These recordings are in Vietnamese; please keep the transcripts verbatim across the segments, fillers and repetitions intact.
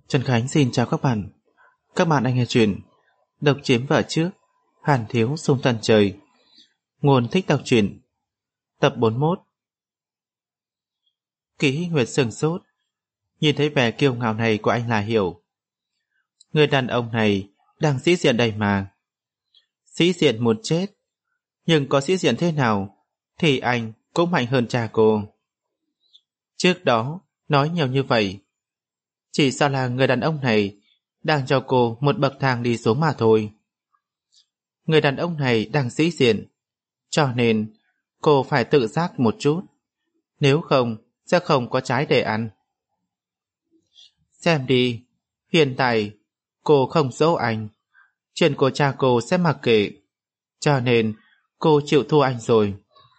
Trần Khánh xin chào các bạn. Các bạn đang nghe truyện Độc Chiếm Vợ Trước, Hàn Thiếu Xung Tận Trời. Nguồn thích đọc truyện. Tập bốn mươi mốt. Kỳ Hy Nguyệt sừng sốt, nhìn thấy vẻ kiêu ngạo này của anh là hiểu. Người đàn ông này đang sĩ diện đầy mà. Sĩ diện muốn chết, nhưng có sĩ diện thế nào thì anh cũng mạnh hơn cha cô. Trước đó nói nhiều như vậy, chỉ sao là người đàn ông này đang cho cô một bậc thang đi xuống mà thôi. Người đàn ông này đang sĩ diện, cho nên cô phải tự giác một chút, nếu không sẽ không có trái để ăn. Xem đi, hiện tại cô không dỗ anh, chuyện của cha cô sẽ mặc kệ, cho nên cô chịu thua anh rồi.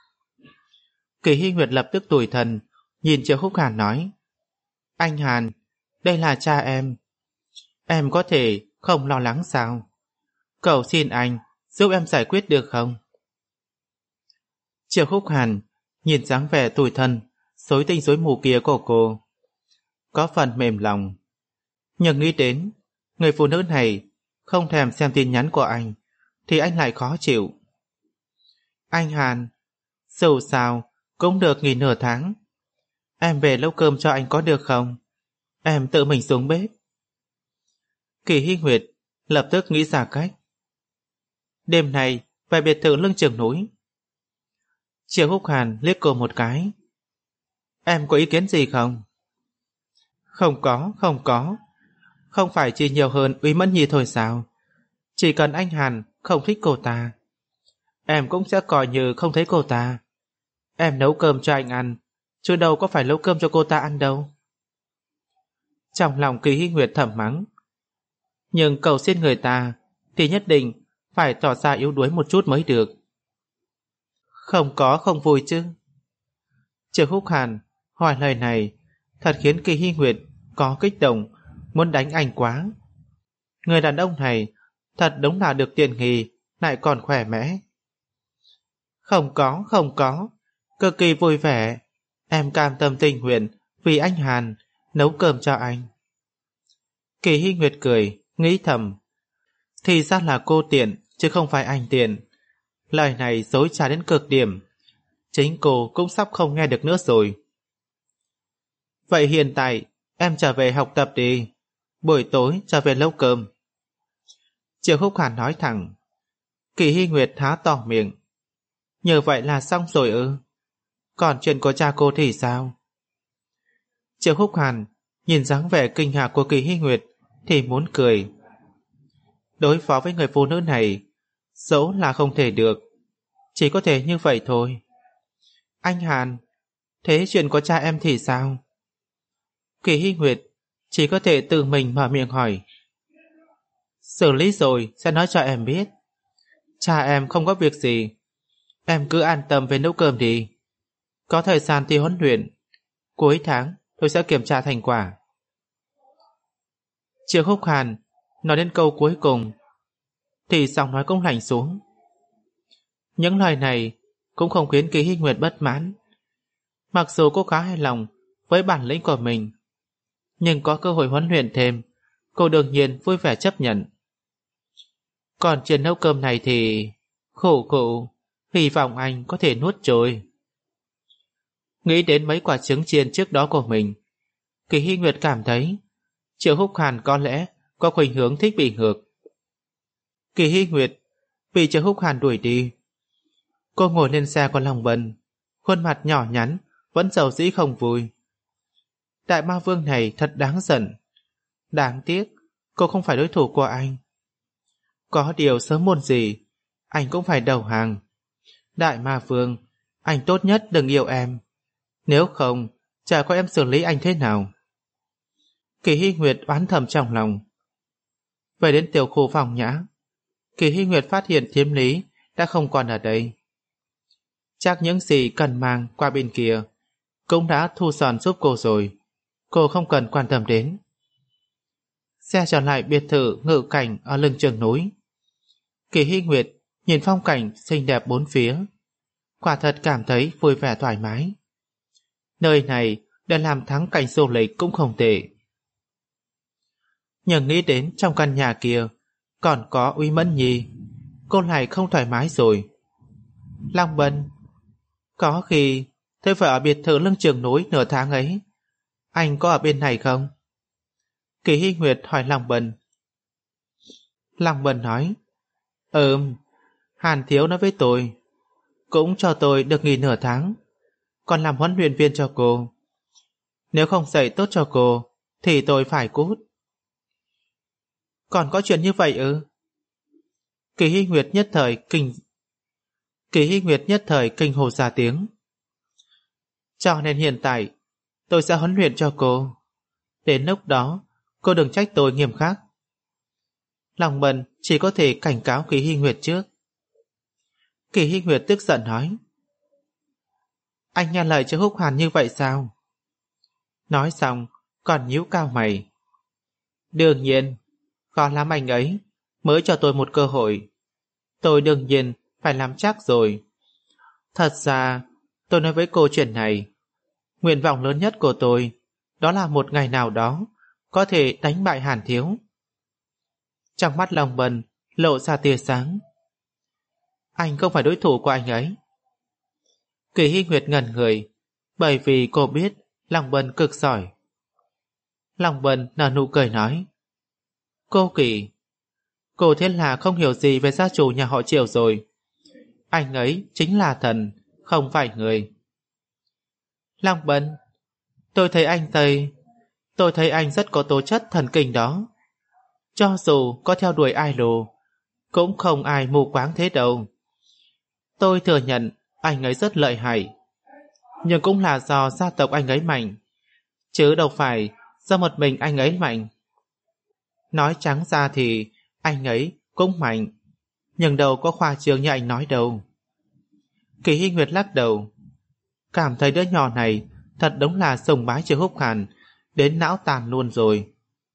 Kỳ Hy Nguyệt lập tức tủi thân, nhìn Triệu Húc Hàn nói: Anh Hàn, đây là cha em. Em có thể không lo lắng sao? Cầu xin anh giúp em giải quyết được không? Triệu Húc Hàn nhìn dáng vẻ tủi thân, rối tinh rối mù kia của cô, có phần mềm lòng. Nhưng nghĩ đến người phụ nữ này không thèm xem tin nhắn của anh thì anh lại khó chịu. Anh Hàn, dù sao cũng được nghỉ nửa tháng. Em về nấu cơm cho anh có được không? Em tự mình xuống bếp. Kỳ Hy Nguyệt lập tức nghĩ ra cách. Đêm nay về biệt thự lưng chừng núi. Triệu Húc Hàn liếc cô một cái. Em có ý kiến gì không? Không có, không có. Không phải chỉ nhiều hơn Úy Mẫn Nhi thôi sao? Chỉ cần anh Hàn không thích cô ta, em cũng sẽ coi như không thấy cô ta. Em nấu cơm cho anh ăn, chứ đâu có phải nấu cơm cho cô ta ăn đâu. Trong lòng Kỳ Hy Nguyệt thầm mắng. Nhưng cầu xin người ta thì nhất định phải tỏ ra yếu đuối một chút mới được. Không có không vui chứ? Triệu Húc Hàn hỏi lời này thật khiến Kỳ Hy Nguyệt có kích động, muốn đánh anh quá. Người đàn ông này thật đúng là được tiện nghi, lại còn khỏe mẽ. Không có, không có, cực kỳ vui vẻ. Em cam tâm tình nguyện vì anh Hàn nấu cơm cho anh. Kỳ Hy Nguyệt cười, nghĩ thầm. Thì ra là cô tiện, chứ không phải anh tiện. Lời này dối trá đến cực điểm. Chính cô cũng sắp không nghe được nữa rồi. Vậy hiện tại em trở về học tập đi, buổi tối trở về nấu cơm. Triệu Húc Hàn nói thẳng. Kỳ Hy Nguyệt há to miệng. Như vậy là xong rồi ư? Còn chuyện của cha cô thì sao? Triệu Húc Hàn nhìn dáng vẻ kinh ngạc của Kỳ Hy Nguyệt thì muốn cười. Đối phó với người phụ nữ này, dẫu là không thể được, chỉ có thể như vậy thôi. Anh Hàn, thế chuyện của cha em thì sao? Kỳ Hy Nguyệt chỉ có thể tự mình mở miệng hỏi. Xử lý rồi sẽ nói cho em biết. Cha em không có việc gì, em cứ an tâm về nấu cơm đi. Có thời gian thì huấn luyện, cuối tháng tôi sẽ kiểm tra thành quả. Triệu Húc Hàn nói đến câu cuối cùng thì giọng nói cũng lạnh xuống. Những lời này cũng không khiến Kỳ Hy Nguyệt bất mãn. Mặc dù cô khá hài lòng với bản lĩnh của mình, nhưng có cơ hội huấn luyện thêm, cô đương nhiên vui vẻ chấp nhận. Còn chuyện nấu cơm này thì khổ khổ, hy vọng anh có thể nuốt trôi. Nghĩ đến mấy quả trứng chiên trước đó của mình, Kỳ Hy Nguyệt cảm thấy Triệu Húc Hàn có lẽ có khuynh hướng thích bị ngược. Kỳ Hy Nguyệt bị Triệu Húc Hàn đuổi đi. Cô ngồi lên xe của Long Bân, khuôn mặt nhỏ nhắn vẫn dầu dĩ không vui. Đại ma vương này thật đáng giận. Đáng tiếc cô không phải đối thủ của anh. Có điều sớm muộn gì anh cũng phải đầu hàng. Đại ma vương, anh tốt nhất đừng yêu em, nếu không chả có em xử lý anh thế nào. Kỳ Hy Nguyệt oán thầm trong lòng. Về đến tiểu khu phòng nhã, Kỳ Hy Nguyệt phát hiện Thiếm Lý đã không còn ở đây. Chắc những gì cần mang qua bên kia cũng đã thu dọn giúp cô rồi, cô không cần quan tâm đến. Xe trở lại biệt thự ngự cảnh ở lưng chừng núi. Kỳ Hy Nguyệt nhìn phong cảnh xinh đẹp bốn phía, quả thật cảm thấy vui vẻ thoải mái. Nơi này để làm thắng cảnh du lịch cũng không tệ. Nhưng nghĩ đến trong căn nhà kia còn có Uy Mẫn Nhi, cô lại không thoải mái rồi. Long Bân, có khi tôi phải ở biệt thự lưng chừng núi nửa tháng ấy. Anh có ở bên này không? Kỳ Hy Nguyệt hỏi Long Bân. Long Bân nói, Ừm, Hàn Thiếu nói với tôi, cũng cho tôi được nghỉ nửa tháng, còn làm huấn luyện viên cho cô. Nếu không dạy tốt cho cô, thì tôi phải cút. Còn có chuyện như vậy ư? Kỳ Hy Nguyệt nhất thời kinh Kỳ Hy Nguyệt nhất thời kinh hồ ra tiếng. Cho nên hiện tại tôi sẽ huấn luyện cho cô. Đến lúc đó cô đừng trách tôi nghiêm khắc. Lòng Bần chỉ có thể cảnh cáo Kỳ Hy Nguyệt trước. Kỳ Hy Nguyệt tức giận nói, anh nghe lời cho Húc Hàn như vậy sao? Nói xong còn nhíu cao mày. Đương nhiên, khó lắm anh ấy mới cho tôi một cơ hội. Tôi đương nhiên phải làm chắc rồi. Thật ra tôi nói với cô chuyện này, nguyện vọng lớn nhất của tôi đó là một ngày nào đó có thể đánh bại Hàn Thiếu. Trong mắt Long Bân lộ ra tia sáng. Anh không phải đối thủ của anh ấy. Kỳ Hy Nguyệt ngẩn người, bởi vì cô biết Long Bân cực giỏi. Long Bân nở nụ cười nói, cô Kỳ, cô thiên là không hiểu gì về gia chủ nhà họ Triệu rồi. Anh ấy chính là thần, không phải người. Long Bân, tôi thấy anh Tây, tôi thấy anh rất có tố chất thần kinh đó. Cho dù có theo đuổi idol, cũng không ai mù quáng thế đâu. Tôi thừa nhận anh ấy rất lợi hại, nhưng cũng là do gia tộc anh ấy mạnh, chứ đâu phải do một mình anh ấy mạnh. Nói trắng ra thì anh ấy cũng mạnh, nhưng đâu có khoa trương như anh nói đâu. Kỳ Hy Nguyệt lắc đầu, cảm thấy đứa nhỏ này thật đúng là sùng bái Triệu Húc Hàn đến não tàn luôn rồi.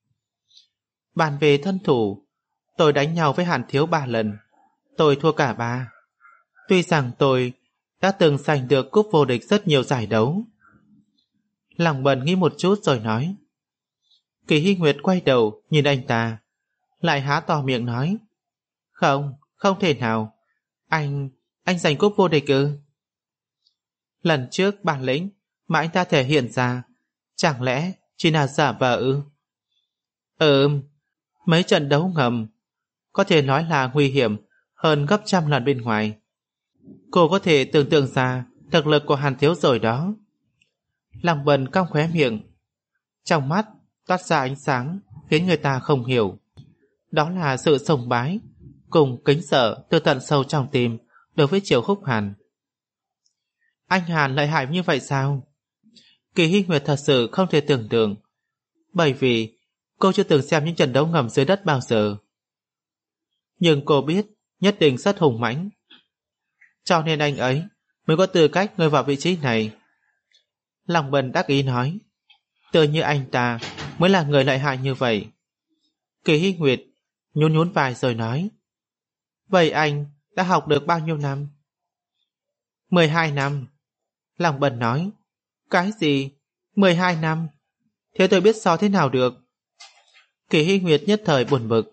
Bàn về thân thủ, tôi đánh nhau với Hàn Thiếu ba lần, tôi thua cả ba. Tuy rằng tôi đã từng giành được cúp vô địch rất nhiều giải đấu. Lòng Bần nghĩ một chút rồi nói. Kỳ Hy Nguyệt quay đầu nhìn anh ta, lại há to miệng nói, không, không thể nào. Anh, anh giành cúp vô địch ư? Lần trước bản lĩnh mà anh ta thể hiện ra, chẳng lẽ chỉ là giả vờ ư? Ừm, mấy trận đấu ngầm có thể nói là nguy hiểm hơn gấp trăm lần bên ngoài. Cô có thể tưởng tượng ra thực lực của Hàn Thiếu rồi đó. Lòng Bần cong khóe miệng, trong mắt toát ra ánh sáng khiến người ta không hiểu. Đó là sự sùng bái cùng kính sợ từ tận sâu trong tim đối với Triệu Húc Hàn. Anh Hàn lợi hại như vậy sao? Kỳ Hy Nguyệt thật sự không thể tưởng tượng, bởi vì cô chưa từng xem những trận đấu ngầm dưới đất bao giờ. Nhưng cô biết nhất định rất hùng mãnh, cho nên anh ấy mới có tư cách ngồi vào vị trí này. Lòng Bần đắc ý nói, tự như anh ta mới là người lợi hại như vậy. Kỳ Hy Nguyệt nhún nhún vai rồi nói, vậy anh đã học được bao nhiêu năm? Mười hai năm. Lòng Bần nói, cái gì? Mười hai năm? Thế tôi biết so thế nào được? Kỳ Hy Nguyệt nhất thời buồn bực.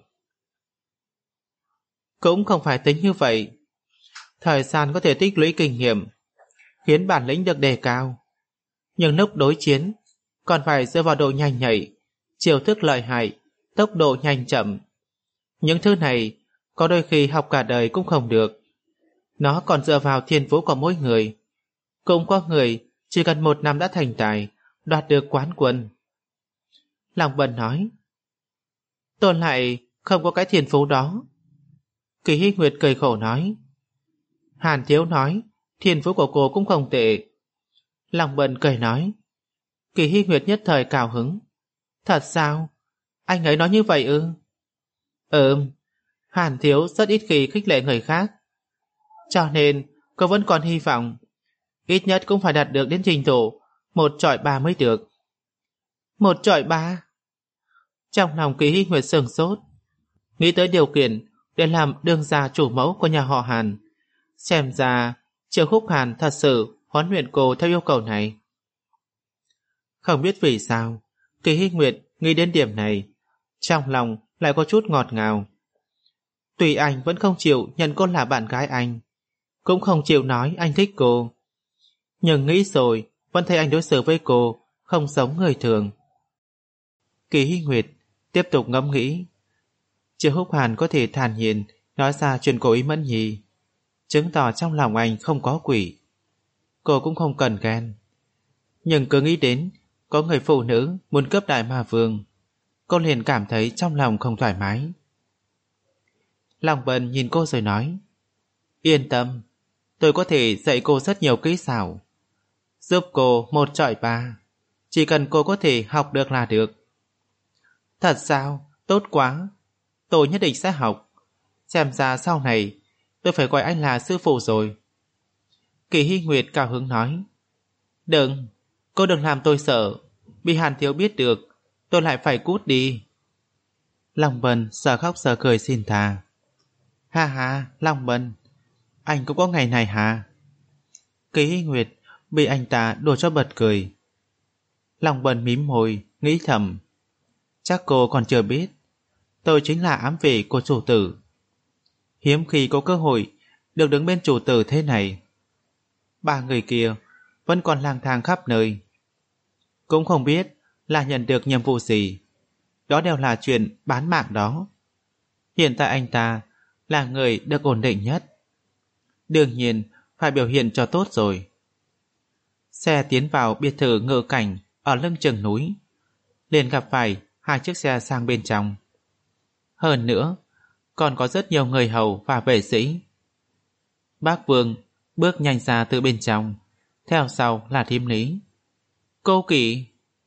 Cũng không phải tính như vậy. Thời gian có thể tích lũy kinh nghiệm, khiến bản lĩnh được đề cao. Nhưng lúc đối chiến còn phải dựa vào độ nhanh nhạy, chiêu thức lợi hại, tốc độ nhanh chậm. Những thứ này có đôi khi học cả đời cũng không được. Nó còn dựa vào thiên phú của mỗi người. Cũng có người chỉ cần một năm đã thành tài, đoạt được quán quân. Lòng Bần nói, tôi lại không có cái thiên phú đó. Kỳ Hy Nguyệt cười khổ nói, Hàn Thiếu nói thiên phú của cô cũng không tệ. Lòng Bần cười nói. Kỳ Hy Nguyệt nhất thời cao hứng. Thật sao? Anh ấy nói như vậy ư? Ừm, Hàn Thiếu rất ít khi khích lệ người khác, cho nên cô vẫn còn hy vọng ít nhất cũng phải đạt được đến trình độ một chọi ba mới được. Một chọi ba? Trong lòng Kỳ Hy Nguyệt sửng sốt, nghĩ tới điều kiện để làm đương gia chủ mẫu của nhà họ Hàn. Xem ra Triệu Húc Hàn thật sự huấn luyện cô theo yêu cầu này. Không biết vì sao Kỳ Hy Nguyệt nghĩ đến điểm này, Trong lòng lại có chút ngọt ngào. Tuy anh vẫn không chịu nhận cô là bạn gái anh, cũng không chịu nói anh thích cô, nhưng nghĩ rồi vẫn thấy anh đối xử với cô không giống người thường. Kỳ Hy Nguyệt tiếp tục ngẫm nghĩ. Triệu Húc Hàn có thể thản nhiên nói ra chuyện cô ý Mẫn Nhi, chứng tỏ trong lòng anh không có quỷ. Cô cũng không cần ghen, nhưng cứ nghĩ đến có người phụ nữ muốn cướp Đại Ma Vương, cô liền cảm thấy trong lòng không thoải mái. Long Bân nhìn cô rồi nói, yên tâm, tôi có thể dạy cô rất nhiều kỹ xảo, giúp cô một trọi ba, chỉ cần cô có thể học được là được. Thật sao? Tốt quá, tôi nhất định sẽ học. Xem ra sau này tôi phải gọi anh là sư phụ rồi. Kỳ Hy Nguyệt cao hứng nói, đừng, cô đừng làm tôi sợ, bị Hàn Thiếu biết được tôi lại phải cút đi. Long Bân giờ khóc giờ cười xin tha. Ha ha, Long Bân, anh cũng có ngày này hả? Kỳ Hy Nguyệt bị anh ta đùa cho bật cười. Long Bân mím môi nghĩ thầm, chắc cô còn chưa biết, tôi chính là ám vệ của chủ tử. Hiếm khi có cơ hội được đứng bên chủ tử thế này. Ba người kia vẫn còn lang thang khắp nơi, cũng không biết là nhận được nhiệm vụ gì. Đó đều là chuyện bán mạng đó. Hiện tại anh ta là người được ổn định nhất, đương nhiên phải biểu hiện cho tốt rồi. Xe tiến vào biệt thự ngự cảnh ở lưng chừng núi, liền gặp phải hai chiếc xe sang bên trong. Hơn nữa còn có rất nhiều người hầu và vệ sĩ. Bác Vương bước nhanh ra từ bên trong, theo sau là thím Lý. Cô Kỳ.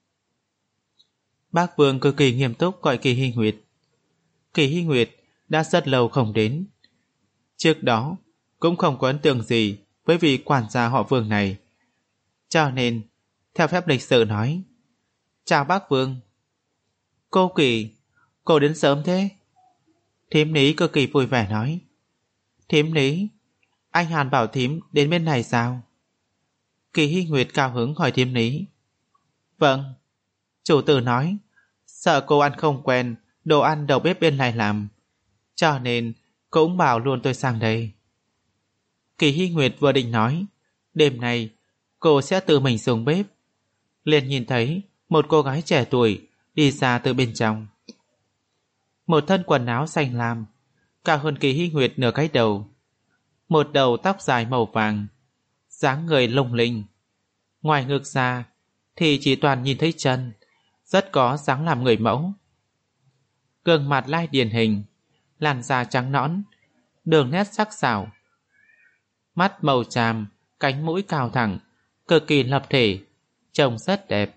Bác Vương cực kỳ nghiêm túc gọi Kỳ Hy Nguyệt. Kỳ Hy Nguyệt đã rất lâu không đến, trước đó cũng không có ấn tượng gì với vị quản gia họ Vương này, cho nên theo phép lịch sự nói, chào bác Vương. Cô Kỳ, cô đến sớm thế? Thím Lý cực kỳ vui vẻ nói. Thím Lý, anh Hàn bảo thím đến bên này sao? Kỳ Hy Nguyệt cao hứng hỏi thím Lý. Vâng, chủ tử nói sợ cô ăn không quen đồ ăn đầu bếp bên này làm, cho nên cũng bảo luôn tôi sang đây. Kỳ Hy Nguyệt vừa định nói đêm nay cô sẽ tự mình xuống bếp, liền nhìn thấy một cô gái trẻ tuổi đi ra từ bên trong. Một thân quần áo xanh lam, cao hơn Kỳ Hy Nguyệt nửa cái đầu, một đầu tóc dài màu vàng, dáng người lung linh. Ngoài ngực ra thì chỉ toàn nhìn thấy chân, rất có dáng làm người mẫu. Gương mặt lai điển hình, làn da trắng nõn, đường nét sắc sảo, mắt màu tràm, cánh mũi cao thẳng, cực kỳ lập thể, trông rất đẹp.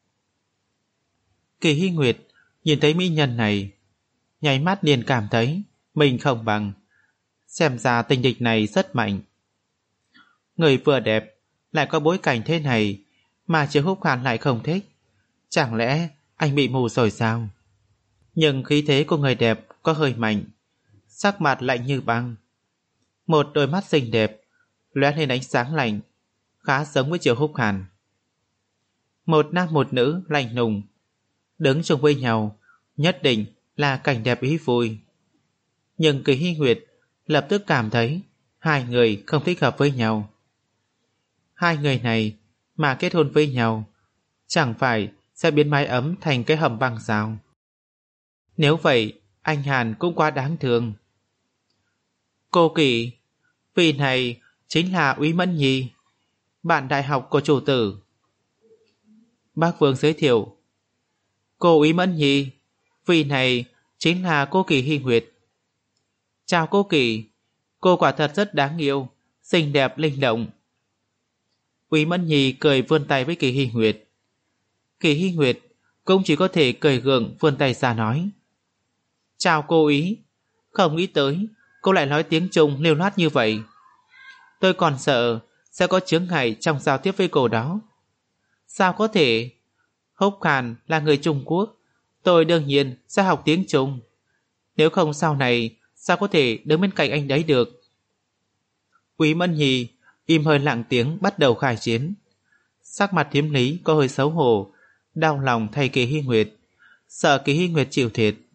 Kỳ Hy Nguyệt nhìn thấy mỹ nhân này, nháy mắt liền cảm thấy mình không bằng. Xem ra tình địch này rất mạnh. Người vừa đẹp lại có bối cảnh thế này mà Triệu Húc Hàn lại không thích, chẳng lẽ anh bị mù rồi sao? Nhưng khí thế của người đẹp có hơi mạnh, sắc mặt lạnh như băng, một đôi mắt xinh đẹp lóe lên ánh sáng lạnh, khá giống với Triệu Húc Hàn. Một nam một nữ lạnh lùng đứng chung với nhau, nhất định là cảnh đẹp ý vui. Nhưng Kỳ Hy Nguyệt lập tức cảm thấy hai người không thích hợp với nhau. Hai người này mà kết hôn với nhau, chẳng phải sẽ biến mái ấm thành cái hầm băng sao? Nếu vậy, anh Hàn cũng quá đáng thương. Cô Kỳ, vị này chính là Úy Mẫn Nhi, bạn đại học của chủ tử. Bác Vương giới thiệu. Cô Úy Mẫn Nhi, vị này chính là cô Kỳ Hy Nguyệt. Chào cô Kỳ, cô quả thật rất đáng yêu, xinh đẹp linh động. Úy Mẫn Nhi cười vươn tay với Kỳ Hy Nguyệt. Kỳ Hy Nguyệt cũng chỉ có thể cười gượng vươn tay ra nói. Chào cô Úy, không nghĩ tới cô lại nói tiếng Trung lưu loát như vậy. Tôi còn sợ sẽ có chướng ngại trong giao tiếp với cô đó. Sao có thể? Húc Hàn là người Trung Quốc, tôi đương nhiên sẽ học tiếng Trung. Nếu không sau này sao có thể đứng bên cạnh anh đấy được? Úy Mẫn Nhi im hơi lặng tiếng bắt đầu khai chiến. Sắc mặt Thiếm Lý có hơi xấu hổ, đau lòng thay Kỳ Hy Nguyệt, sợ Kỳ Hy Nguyệt chịu thiệt.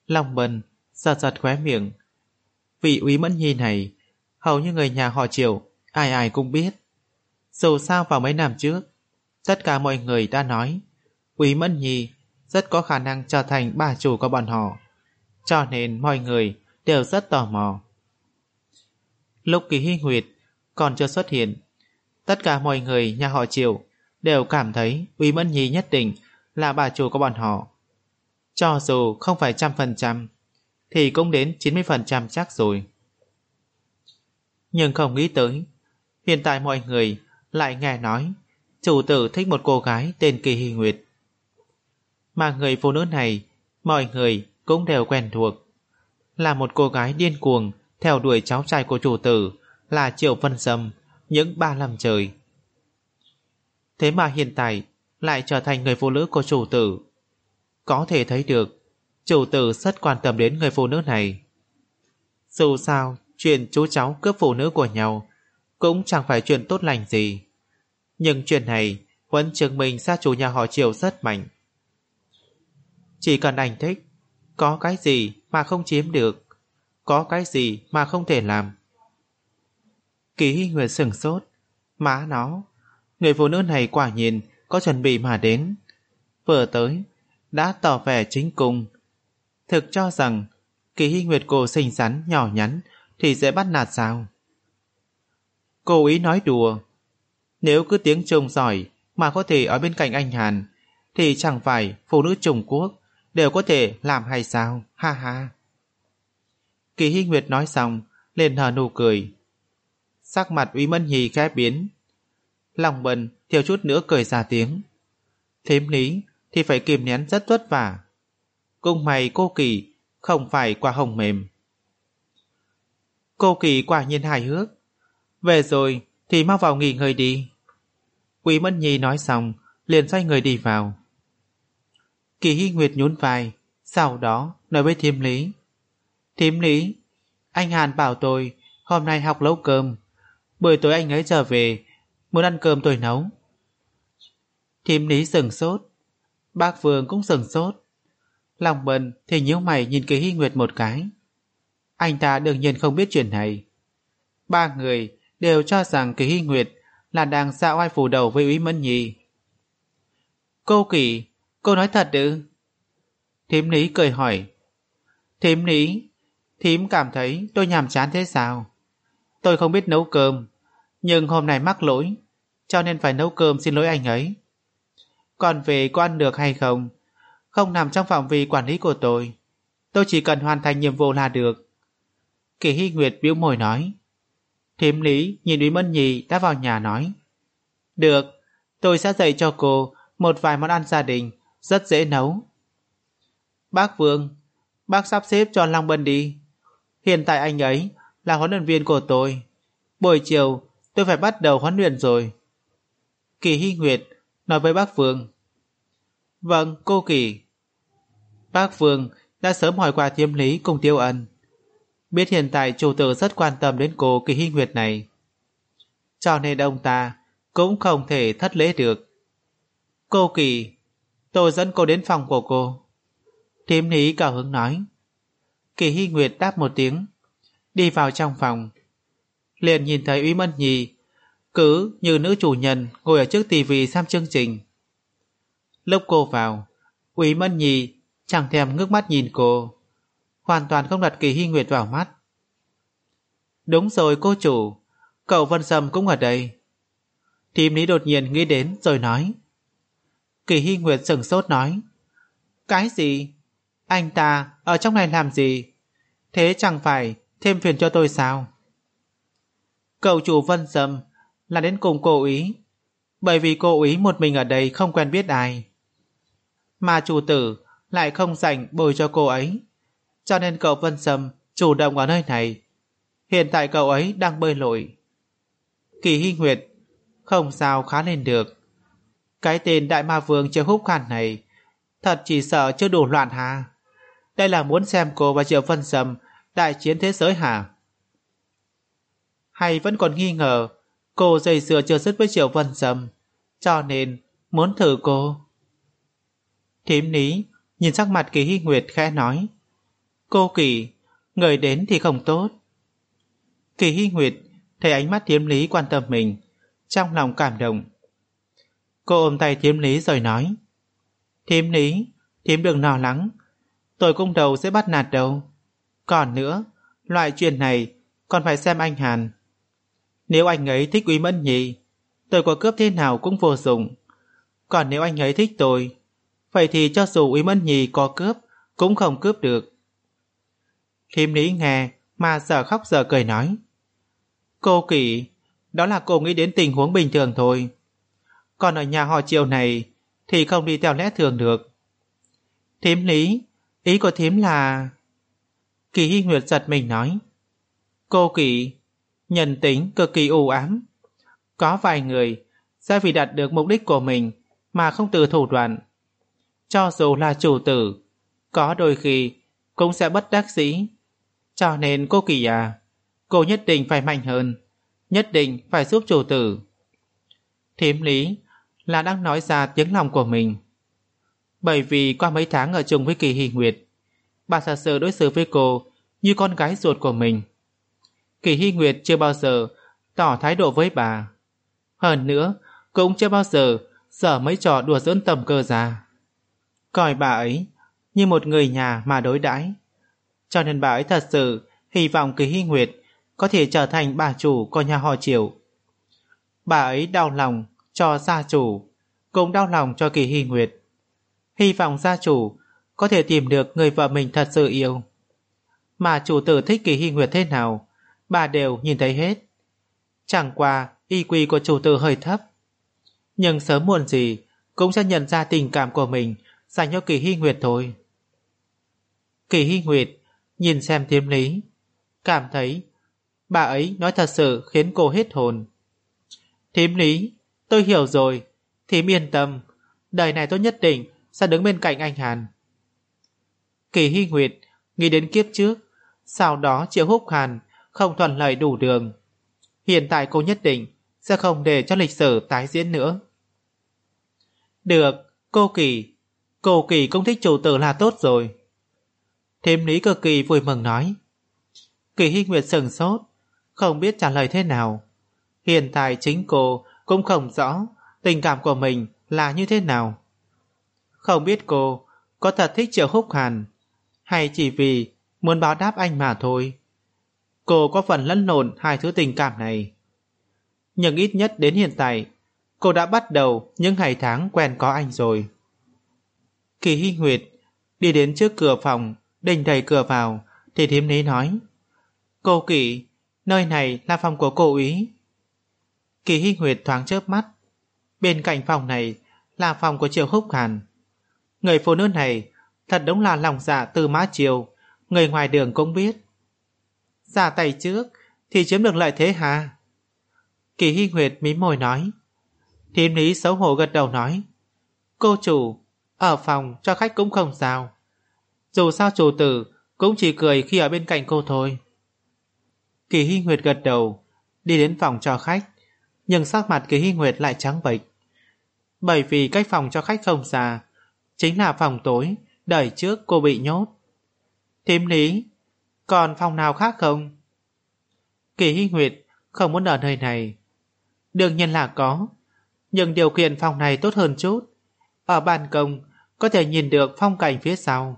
Long Bân giật giật khóe miệng. Vị úy Mẫn Nhi này hầu như người nhà họ Triệu ai ai cũng biết. Dù sao vào mấy năm trước, tất cả mọi người đã nói úy Mẫn Nhi rất có khả năng trở thành bà chủ của bọn họ, cho nên mọi người đều rất tò mò. Lúc Kỳ Hy Nguyệt còn chưa xuất hiện, tất cả mọi người nhà họ Triệu đều cảm thấy úy Mẫn Nhi nhất định là bà chủ của bọn họ. Cho dù không phải trăm phần trăm thì cũng đến chín mươi phần trăm chắc rồi. Nhưng không nghĩ tới, hiện tại mọi người lại nghe nói chủ tử thích một cô gái tên Kỳ Hy Nguyệt. Mà người phụ nữ này mọi người cũng đều quen thuộc, là một cô gái điên cuồng theo đuổi cháu trai của chủ tử là Triệu Vân Sâm những ba năm trời. Thế mà hiện tại lại trở thành người phụ nữ của chủ tử. Có thể thấy được chủ tử rất quan tâm đến người phụ nữ này. Dù sao chuyện chú cháu cướp phụ nữ của nhau cũng chẳng phải chuyện tốt lành gì, nhưng chuyện này vẫn chứng minh gia chủ nhà họ Triệu rất mạnh. Chỉ cần anh thích, có cái gì mà không chiếm được, có cái gì mà không thể làm. Kỳ Hy Nguyệt sửng sốt. Má nó, người phụ nữ này quả nhiên có chuẩn bị mà đến. Vừa tới đã tỏ vẻ chính cung. Thực cho rằng Kỳ Hy Nguyệt cô xinh xắn nhỏ nhắn thì dễ bắt nạt sao? Cô ý nói đùa. Nếu cứ tiếng Trung giỏi mà có thể ở bên cạnh anh Hàn thì chẳng phải phụ nữ Trung Quốc đều có thể làm hay sao? Ha ha. Kỳ Hy Nguyệt nói xong liền nở nụ cười. Sắc mặt úy Mẫn Nhi khẽ biến. Lòng Bân thiếu chút nữa cười ra tiếng. Thím Lý thì phải kìm nén rất vất vả. Cũng may cô Kỳ không phải quả hồng mềm. Cô Kỳ quả nhiên hài hước. Về rồi thì mau vào nghỉ ngơi đi. Úy Mẫn Nhi nói xong liền xoay người đi vào. Kỳ Hy Nguyệt nhún vai, sau đó nói với thím Lý. Thím Lý, anh Hàn bảo tôi hôm nay học nấu cơm, buổi tối anh ấy trở về muốn ăn cơm tôi nấu. Thím Lý sửng sốt, bác Vương cũng sửng sốt. Lòng Bân thì nhíu mày nhìn Kỳ Hy Nguyệt một cái. Anh ta đương nhiên không biết chuyện này. Ba người đều cho rằng Kỳ Hy Nguyệt là đang xạo oai phủ đầu với úy Mẫn Nhi. Cô Kỳ, cô nói thật ư? Thím Lý cười hỏi. Thím Lý, thím cảm thấy tôi nhàm chán thế sao? Tôi không biết nấu cơm, nhưng hôm nay mắc lỗi, cho nên phải nấu cơm xin lỗi anh ấy. Còn về có ăn được hay không, không nằm trong phạm vi quản lý của tôi. Tôi chỉ cần hoàn thành nhiệm vụ là được. Kỳ Hy Nguyệt bĩu môi nói. Thím Lý nhìn úy Mẫn Nhi đã vào nhà nói. Được, tôi sẽ dạy cho cô một vài món ăn gia đình, rất dễ nấu. Bác Vương, bác sắp xếp cho Long Bân đi. Hiện tại anh ấy là huấn luyện viên của tôi. Buổi chiều tôi phải bắt đầu huấn luyện rồi. Kỳ Hy Nguyệt nói với bác Vương. Vâng, cô Kỳ. Bác Vương đã sớm hỏi qua Thiêm Lý cùng Tiêu Ân. Biết hiện tại chủ tử rất quan tâm đến cô Kỳ Hy Nguyệt này, cho nên ông ta cũng không thể thất lễ được. Cô Kỳ, tôi dẫn cô đến phòng của cô. Thiêm Lý cao hứng nói. Kỳ Hy Nguyệt đáp một tiếng, đi vào trong phòng. Liền nhìn thấy úy Mẫn Nhi cứ như nữ chủ nhân ngồi ở trước tivi xem chương trình. Lúc cô vào, úy Mẫn Nhi chẳng thèm ngước mắt nhìn cô, hoàn toàn không đặt Kỳ Hy Nguyệt vào mắt. Đúng rồi cô chủ, cậu Vân Sâm cũng ở đây. Thím Lý đột nhiên nghĩ đến rồi nói. Kỳ Hy Nguyệt sửng sốt nói. Cái gì? Anh ta ở trong này làm gì? Thế chẳng phải thêm phiền cho tôi sao? Cậu chủ Vân Sâm là đến cùng cô úy, bởi vì cô úy một mình ở đây không quen biết ai, mà chủ tử lại không dành bồi cho cô ấy, cho nên cậu Vân Sâm chủ động ở nơi này. Hiện tại cậu ấy đang bơi lội. Kỳ Hy Nguyệt không sao khá lên được. Cái tên Đại Ma Vương Triệu Húc Khan này thật chỉ sợ chưa đủ loạn hả? Đây là muốn xem cô và Triệu Vân Sâm đại chiến thế giới hả? Hay vẫn còn nghi ngờ cô dây dưa chưa dứt với Triệu Vân Sâm, cho nên muốn thử cô? Thím Lý nhìn sắc mặt Kỳ Hy Nguyệt khẽ nói. Cô Kỳ, người đến thì không tốt. Kỳ Hy Nguyệt thấy ánh mắt Thiếm Lý quan tâm mình, trong lòng cảm động. Cô ôm tay Thiếm Lý rồi nói: Thiếm Lý, Thiếm đừng lo lắng, tôi cũng đâu sẽ bắt nạt đâu. Còn nữa, loại chuyện này còn phải xem anh Hàn. Nếu anh ấy thích Úy Mẫn Nhi, tôi có cướp thế nào cũng vô dụng. Còn nếu anh ấy thích tôi, vậy thì cho dù Úy Mẫn Nhi có cướp cũng không cướp được. Thiếm Lý nghe mà giờ khóc giờ cười nói: Cô Kỳ, đó là cô nghĩ đến tình huống bình thường thôi. Còn ở nhà họ Triệu này thì không đi theo lẽ thường được. Thiếm Lý, ý của Thiếm là... Kỳ Hy Nguyệt giật mình nói: Cô Kỳ, nhân tính cực kỳ u ám. Có vài người sẽ vì đạt được mục đích của mình mà không từ thủ đoạn. Cho dù là chủ tử, có đôi khi cũng sẽ bất đắc dĩ. Cho nên cô Kỳ à, cô nhất định phải mạnh hơn, nhất định phải giúp chủ tử. Thiếm Lý là đang nói ra tiếng lòng của mình. Bởi vì qua mấy tháng ở chung với Kỳ Hy Nguyệt, bà thật sự đối xử với cô như con gái ruột của mình. Kỳ Hy Nguyệt chưa bao giờ tỏ thái độ với bà. Hơn nữa, cũng chưa bao giờ dở mấy trò đùa giỡn tầm cơ ra. Coi bà ấy như một người nhà mà đối đãi. Cho nên bà ấy thật sự hy vọng Kỳ Hy Nguyệt có thể trở thành bà chủ của nhà họ Triệu. Bà ấy đau lòng cho gia chủ, cũng đau lòng cho Kỳ Hy Nguyệt. Hy vọng gia chủ có thể tìm được người vợ mình thật sự yêu. Mà chủ tử thích Kỳ Hy Nguyệt thế nào, bà đều nhìn thấy hết. Chẳng qua y quy của chủ tử hơi thấp, nhưng sớm muộn gì cũng sẽ nhận ra tình cảm của mình dành cho Kỳ Hy Nguyệt thôi. Kỳ Hy Nguyệt nhìn xem Thiếm Lý, cảm thấy bà ấy nói thật sự khiến cô hết hồn. Thiếm Lý, tôi hiểu rồi, Thiếm yên tâm, đời này tôi nhất định sẽ đứng bên cạnh anh Hàn. Kỳ Hy Nguyệt nghĩ đến kiếp trước, sau đó Triệu Húc Hàn không thuận lợi đủ đường. Hiện tại cô nhất định sẽ không để cho lịch sử tái diễn nữa. Được, cô Kỳ, cô Kỳ cũng thích chủ tử là tốt rồi. Thiếm Lý cực kỳ vui mừng nói. Kỳ Hy Nguyệt sừng sốt, không biết trả lời thế nào. Hiện tại chính cô cũng không rõ tình cảm của mình là như thế nào. Không biết cô có thật thích Triệu Húc Hàn, hay chỉ vì muốn báo đáp anh mà thôi. Cô có phần lẫn lộn hai thứ tình cảm này. Nhưng ít nhất đến hiện tại, cô đã bắt đầu những ngày tháng quen có anh rồi. Kỳ Hy Nguyệt đi đến trước cửa phòng, định đẩy cửa vào, thì Thiếm Lý nói: Cô Kỳ, nơi này là phòng của cô Úy. Kỳ Hy Nguyệt thoáng chớp mắt. Bên cạnh phòng này là phòng của Triệu Húc Hàn. Người phụ nữ này thật đúng là lòng dạ Tư Mã Triều, người ngoài đường cũng biết. Ra tay trước thì chiếm được lợi thế hả? Kỳ Hy Nguyệt mím môi nói. Thiếm Lý xấu hổ gật đầu nói: Cô chủ, ở phòng cho khách cũng không sao. Dù sao chủ tử cũng chỉ cười khi ở bên cạnh cô thôi. Kỳ Hy Nguyệt gật đầu, đi đến phòng cho khách, nhưng sắc mặt Kỳ Hy Nguyệt lại trắng bệch. Bởi vì cách phòng cho khách không xa, chính là phòng tối đời trước cô bị nhốt. Thiếm Lý, còn phòng nào khác không? Kỳ Hy Nguyệt không muốn ở nơi này. Đương nhiên là có, nhưng điều kiện phòng này tốt hơn chút. Ở ban công có thể nhìn được phong cảnh phía sau.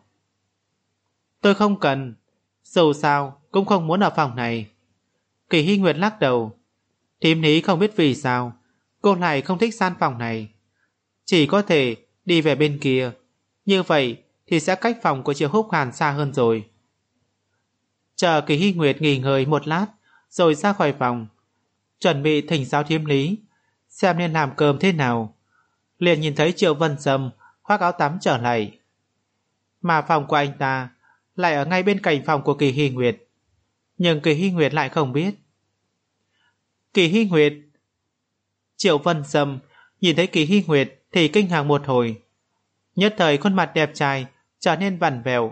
Tôi không cần, dù sao cũng không muốn ở phòng này. Kỳ Hy Nguyệt lắc đầu. Thiếm Lý không biết vì sao cô lại không thích gian phòng này. Chỉ có thể đi về bên kia, như vậy thì sẽ cách phòng của Triệu Húc Hàn xa hơn rồi. Chờ Kỳ Hy Nguyệt nghỉ ngơi một lát rồi ra khỏi phòng, chuẩn bị thỉnh giáo Thiếm Lý xem nên làm cơm thế nào, liền nhìn thấy Triệu Vân Sâm khoác áo tắm trở lại. Mà phòng của anh ta lại ở ngay bên cạnh phòng của Kỳ Hy Nguyệt, nhưng Kỳ Hy Nguyệt lại không biết. Kỳ Hy Nguyệt. Triệu Vân Sâm nhìn thấy Kỳ Hy Nguyệt thì kinh ngạc một hồi, nhất thời khuôn mặt đẹp trai trở nên vặn vẹo.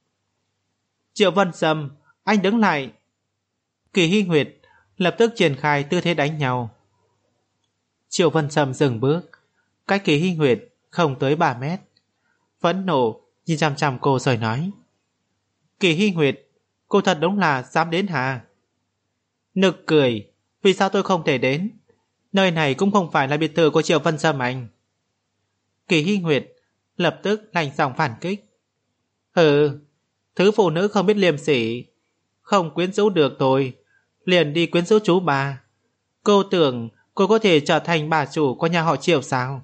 Triệu Vân Sâm, anh đứng lại. Kỳ Hy Nguyệt lập tức triển khai tư thế đánh nhau. Triệu Vân Sâm dừng bước, cách Kỳ Hy Nguyệt không tới ba mét, phẫn nộ nhìn chằm chằm cô rồi nói: Kỳ Hy Nguyệt, cô thật đúng là dám đến hả? Nực cười, vì sao tôi không thể đến? Nơi này cũng không phải là biệt thự của Triệu Vân Sâm anh. Kỳ Hy Nguyệt lập tức lạnh giọng phản kích. Hừ, thứ phụ nữ không biết liêm sỉ, không quyến rũ được tôi, liền đi quyến rũ chú bà. Cô tưởng cô có thể trở thành bà chủ của nhà họ Triệu sao?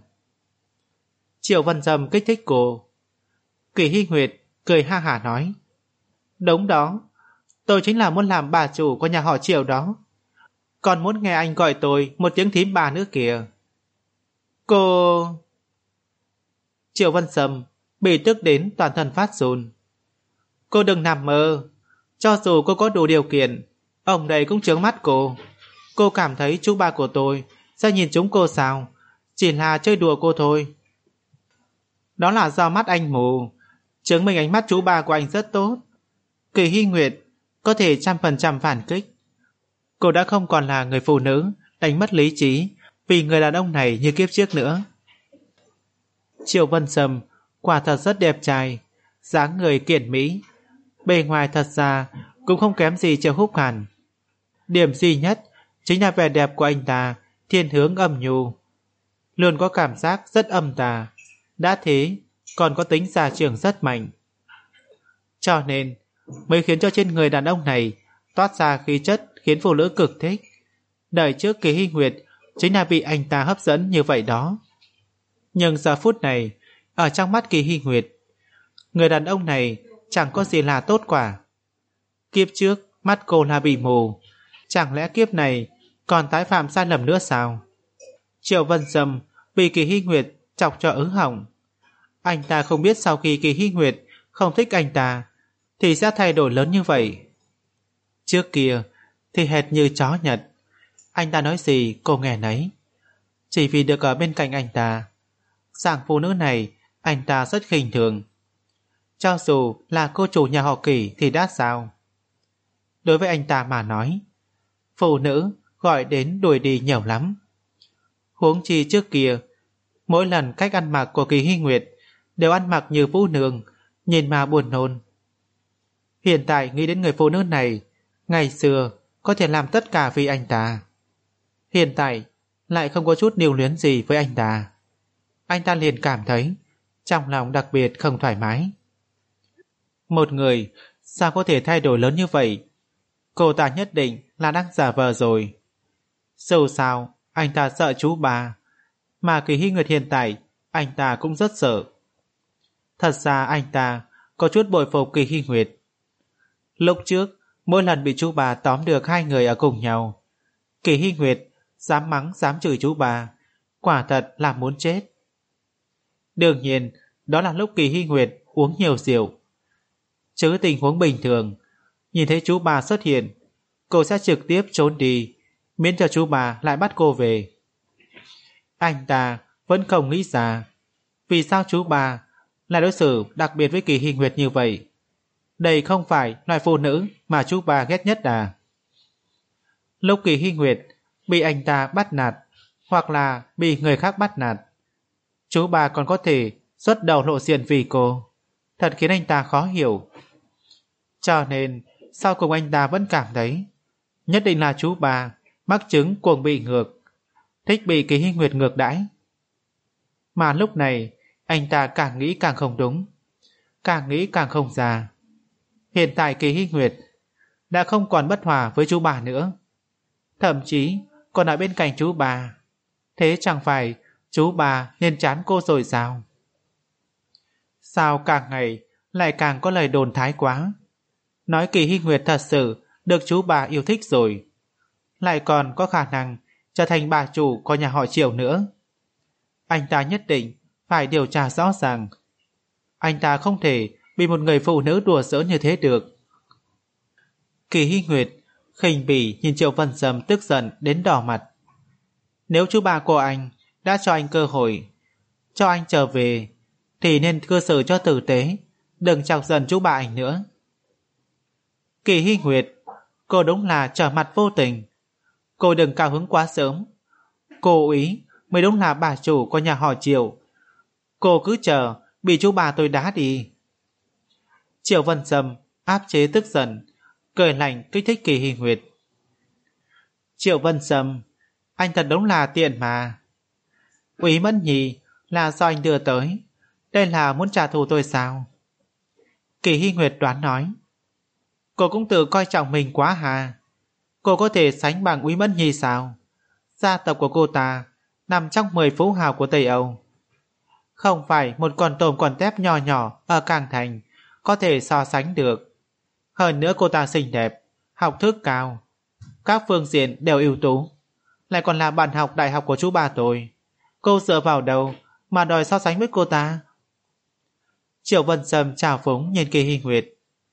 Triệu Vân Sâm kích thích cô. Kỳ Hy Nguyệt cười ha hả nói. Đúng đó, tôi chính là muốn làm bà chủ của nhà họ Triệu đó. Còn muốn nghe anh gọi tôi một tiếng thím bà nữa kìa. Cô... Triệu Vân Sâm bị tức đến toàn thân phát run. Cô đừng nằm mơ. Cho dù cô có đủ điều kiện, ông đây cũng chướng mắt cô. Cô cảm thấy chú ba của tôi sẽ nhìn chúng cô sao? Chỉ là chơi đùa cô thôi. Đó là do mắt anh mù, chứng minh ánh mắt chú ba của anh rất tốt. Kỳ Hy Nguyệt có thể trăm phần trăm phản kích. Cô đã không còn là người phụ nữ đánh mất lý trí vì người đàn ông này như kiếp trước nữa. Triệu Vân Sâm quả thật rất đẹp trai, dáng người kiển mỹ, bề ngoài thật ra cũng không kém gì Triệu Húc Hàn. Điểm duy nhất chính là vẻ đẹp của anh ta thiên hướng âm nhu, luôn có cảm giác rất âm tà, đã thế còn có tính gia trưởng rất mạnh. Cho nên mới khiến cho trên người đàn ông này toát ra khí chất khiến phụ nữ cực thích. Đời trước Kỳ Hy Nguyệt chính là bị anh ta hấp dẫn như vậy đó. Nhưng giờ phút này, ở trong mắt Kỳ Hy Nguyệt, người đàn ông này chẳng có gì là tốt quả. Kiếp trước mắt cô là bị mù, chẳng lẽ kiếp này còn tái phạm sai lầm nữa sao? Triệu Vân Sâm bị Kỳ Hy Nguyệt chọc cho ứ họng. Anh ta không biết sau khi Kỳ Hy Nguyệt không thích anh ta thì sẽ thay đổi lớn như vậy. Trước kia thì hệt như chó Nhật, anh ta nói gì cô nghe nấy. Chỉ vì được ở bên cạnh anh ta, dạng phụ nữ này anh ta rất khinh thường. Cho dù là cô chủ nhà họ Kỳ thì đã sao? Đối với anh ta mà nói, phụ nữ gọi đến đuổi đi nhiều lắm. Huống chi trước kia, mỗi lần cách ăn mặc của Kỳ Hy Nguyệt đều ăn mặc như vũ nương, nhìn mà buồn nôn. Hiện tại nghĩ đến người phụ nữ này, ngày xưa có thể làm tất cả vì anh ta, hiện tại lại không có chút điều luyến gì với anh ta. Anh ta liền cảm thấy trong lòng đặc biệt không thoải mái. Một người sao có thể thay đổi lớn như vậy? Cô ta nhất định là đang giả vờ rồi. Dù sao anh ta sợ chú bà, mà Kỳ Hy Nguyệt hiện tại anh ta cũng rất sợ. Thật ra anh ta có chút bội phục Kỳ Hy Nguyệt. Lúc trước mỗi lần bị chú bà tóm được hai người ở cùng nhau, Kỳ Hy Nguyệt dám mắng dám chửi chú bà, quả thật là muốn chết. Đương nhiên đó là lúc Kỳ Hy Nguyệt uống nhiều rượu. Chứ tình huống bình thường, nhìn thấy chú bà xuất hiện, cô sẽ trực tiếp trốn đi, miễn cho chú bà lại bắt cô về. Anh ta vẫn không nghĩ ra vì sao chú bà lại đối xử đặc biệt với Kỳ Hy Nguyệt như vậy. Đây không phải loại phụ nữ mà chú bà ghét nhất à? Lúc Kỳ Hy Nguyệt bị anh ta bắt nạt hoặc là bị người khác bắt nạt, chú bà còn có thể xuất đầu lộ diện vì cô, thật khiến anh ta khó hiểu. Cho nên sau cùng anh ta vẫn cảm thấy nhất định là chú bà mắc chứng cuồng bị ngược, thích bị Kỳ Hy Nguyệt ngược đãi. Mà lúc này anh ta càng nghĩ càng không đúng, càng nghĩ càng không ra. Hiện tại Kỳ Hy Nguyệt đã không còn bất hòa với chú bà nữa, thậm chí còn ở bên cạnh chú bà. Thế chẳng phải chú bà nên chán cô rồi sao? Sao càng ngày lại càng có lời đồn thái quá, nói Kỳ Hy Nguyệt thật sự được chú bà yêu thích rồi, lại còn có khả năng trở thành bà chủ của nhà họ Triệu nữa. Anh ta nhất định phải điều tra rõ ràng. Anh ta không thể bị một người phụ nữ đùa giỡn như thế được. Kỳ Hy Nguyệt khinh bỉ nhìn Triệu Vân Sâm tức giận đến đỏ mặt. Nếu chú bà của anh đã cho anh cơ hội, cho anh trở về, thì nên cư xử cho tử tế, đừng chọc giận chú bà anh nữa. Kỳ Hy Nguyệt, cô đúng là trở mặt vô tình. Cô đừng cao hứng quá sớm. Cô ý mới đúng là bà chủ của nhà họ Triệu. Cô cứ chờ bị chú bà tôi đá đi. Triệu Vân Sâm áp chế tức giận, cười lạnh kích thích Kỳ Hy Nguyệt. Triệu Vân Sâm, anh thật đúng là tiện mà. Úy Mẫn Nhi là do anh đưa tới, đây là muốn trả thù tôi sao? Kỳ Hy Nguyệt đoán nói. Cô cũng tự coi trọng mình quá hà. Cô có thể sánh bằng Úy Mẫn Nhi sao? Gia tộc của cô ta nằm trong mười phú hào của Tây Âu. Không phải một con tôm con tép nhỏ nhỏ ở Cảng Thành có thể so sánh được. Hơn nữa cô ta xinh đẹp, học thức cao, các phương diện đều ưu tú, lại còn là bạn học đại học của chú ba tôi. Cô dựa vào đâu mà đòi so sánh với cô ta? Triệu Vân Sâm chào phúng nhìn Kỳ Hy Nguyệt.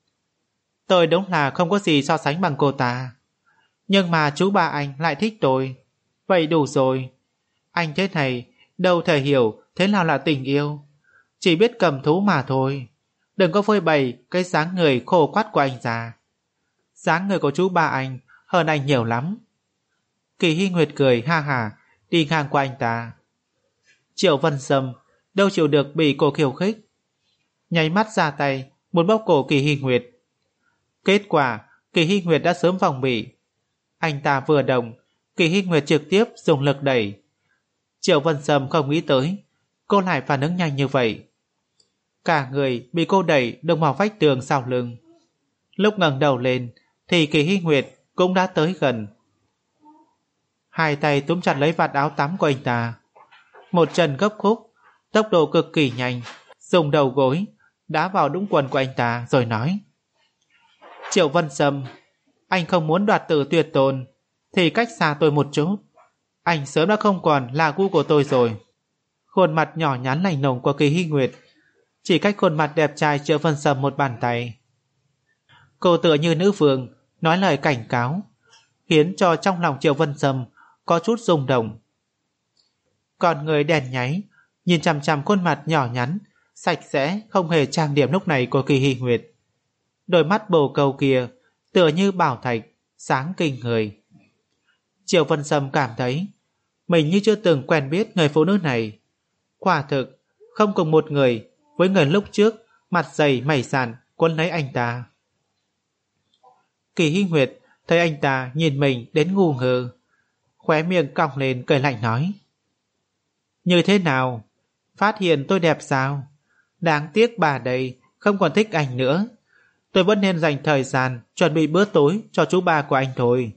Tôi đúng là không có gì so sánh bằng cô ta, nhưng mà chú ba anh lại thích tôi, vậy đủ rồi. Anh thế này đâu thể hiểu thế nào là tình yêu, chỉ biết cầm thú mà thôi. Đừng có phơi bày cái dáng người khô quắt của anh ra. Dáng người của chú ba anh hơn anh nhiều lắm. Kỳ Hy Nguyệt cười ha ha đi ngang qua anh ta. Triệu Vân Sâm đâu chịu được bị cô khiêu khích, nháy mắt ra tay muốn bóp cổ Kỳ Hy Nguyệt. Kết quả Kỳ Hy Nguyệt đã sớm phòng bị. Anh ta vừa động, Kỳ Hy Nguyệt trực tiếp dùng lực đẩy. Triệu Vân Sâm không nghĩ tới cô lại phản ứng nhanh như vậy. Cả người bị cô đẩy đụng vào vách tường sau lưng. Lúc ngẩng đầu lên thì Kỳ Hy Nguyệt cũng đã tới gần. Hai tay túm chặt lấy vạt áo tắm của anh ta, một chân gấp khúc, tốc độ cực kỳ nhanh, dùng đầu gối đá vào đũng quần của anh ta rồi nói. Triệu Vân Sâm, anh không muốn đoạt tử tuyệt tôn thì cách xa tôi một chút. Anh sớm đã không còn là gu của tôi rồi. Khuôn mặt nhỏ nhắn lạnh lùng của Kỳ Hy Nguyệt chỉ cách khuôn mặt đẹp trai Triệu Vân Sâm một bàn tay. Cô tựa như nữ vương nói lời cảnh cáo, khiến cho trong lòng Triệu Vân Sâm có chút rung động. Còn người đèn nháy nhìn chằm chằm khuôn mặt nhỏ nhắn sạch sẽ không hề trang điểm lúc này của Kỳ Hy Nguyệt. Đôi mắt bồ câu kia tựa như bảo thạch, sáng kinh người. Triệu Vân Sâm cảm thấy mình như chưa từng quen biết người phụ nữ này. Quả thực không cùng một người với người lúc trước mặt dày mày sàn quấn lấy anh ta. Kỳ Hy Nguyệt thấy anh ta nhìn mình đến ngu ngơ, khóe miệng cong lên cười lạnh nói. Như thế nào? Phát hiện tôi đẹp sao? Đáng tiếc bà đây không còn thích anh nữa. Tôi vẫn nên dành thời gian chuẩn bị bữa tối cho chú ba của anh thôi.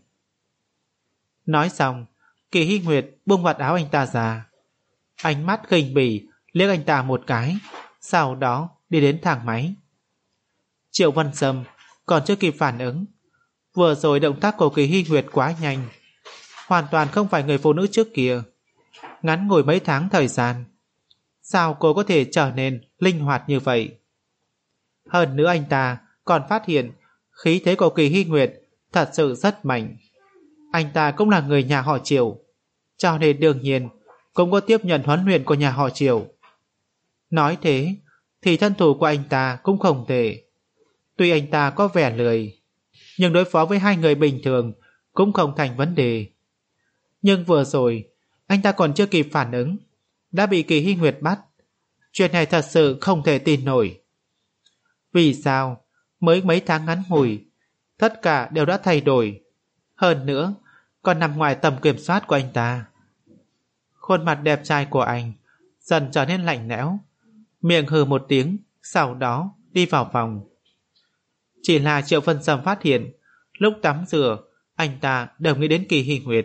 Nói xong, Kỳ Hy Nguyệt buông vạt áo anh ta ra. Ánh mắt khinh bỉ liếc anh ta một cái, sau đó đi đến thang máy. Triệu Vân Sâm còn chưa kịp phản ứng. Vừa rồi động tác của Kỳ Hy Nguyệt quá nhanh, hoàn toàn không phải người phụ nữ trước kia. Ngắn ngủi mấy tháng thời gian, sao cô có thể trở nên linh hoạt như vậy? Hơn nữa anh ta còn phát hiện khí thế của Kỳ Hy Nguyệt thật sự rất mạnh. Anh ta cũng là người nhà họ Triệu, cho nên đương nhiên cũng có tiếp nhận huấn luyện của nhà họ Triệu. Nói thế thì thân thủ của anh ta cũng không tệ. Tuy anh ta có vẻ lười, nhưng đối phó với hai người bình thường cũng không thành vấn đề. Nhưng vừa rồi anh ta còn chưa kịp phản ứng đã bị Kỳ Hy Nguyệt bắt. Chuyện này thật sự không thể tin nổi. Vì sao mới mấy tháng ngắn ngủi tất cả đều đã thay đổi, hơn nữa còn nằm ngoài tầm kiểm soát của anh ta? Khuôn mặt đẹp trai của anh dần trở nên lạnh lẽo, miệng hừ một tiếng, sau đó đi vào phòng. Chỉ là Triệu Vân Sâm phát hiện lúc tắm rửa anh ta đều nghĩ đến Kỳ Hy Nguyệt.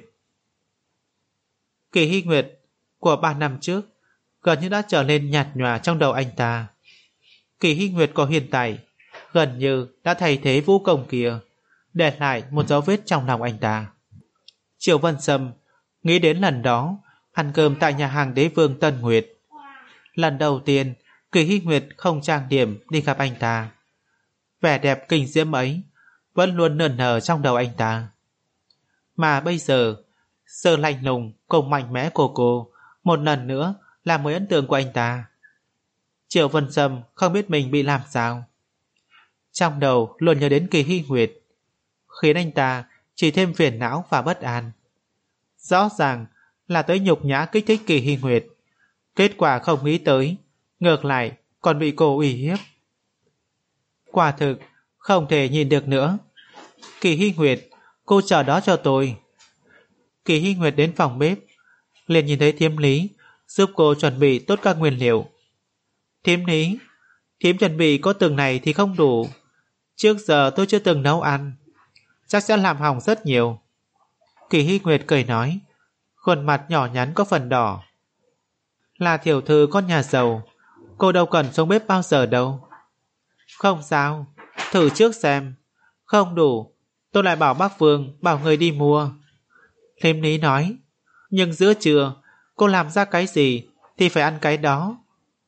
Kỳ Hy Nguyệt của ba năm trước gần như đã trở nên nhạt nhòa trong đầu anh ta. Kỳ Hy Nguyệt của hiện tại gần như đã thay thế vũ công kia, để lại một dấu vết trong lòng anh ta. Triệu Vân Sâm nghĩ đến lần đó ăn cơm tại nhà hàng Đế Vương Tân Nguyệt. Lần đầu tiên Kỳ Hy Nguyệt không trang điểm đi gặp anh ta, vẻ đẹp kinh diễm ấy vẫn luôn nườn nở trong đầu anh ta. Mà bây giờ sự lạnh lùng cùng mạnh mẽ của cô một lần nữa làm mới ấn tượng của anh ta. Triệu Vân Sâm không biết mình bị làm sao, trong đầu luôn nhớ đến Kỳ Hy Nguyệt, khiến anh ta chỉ thêm phiền não và bất an. Rõ ràng là tới nhục nhã kích thích Kỳ Hy Nguyệt, kết quả không nghĩ tới ngược lại còn bị cô uy hiếp. Quả thực Không thể nhìn được nữa. Kỳ Hy Nguyệt, cô chờ đó cho tôi. Kỳ Hy Nguyệt đến phòng bếp, liền nhìn thấy Thiếm Lý giúp cô chuẩn bị tốt các nguyên liệu. Thiếm Lý, Thiếm chuẩn bị có từng này thì không đủ. Trước giờ tôi chưa từng nấu ăn, chắc sẽ làm hỏng rất nhiều. Kỳ Hy Nguyệt cười nói, khuôn mặt nhỏ nhắn có phần đỏ. Là tiểu thư con nhà giàu, cô đâu cần xuống bếp bao giờ đâu. Không sao, thử trước xem. Không đủ, tôi lại bảo bác Vương bảo người đi mua. Thiếm Lý nói, nhưng giữa trưa cô làm ra cái gì thì phải ăn cái đó.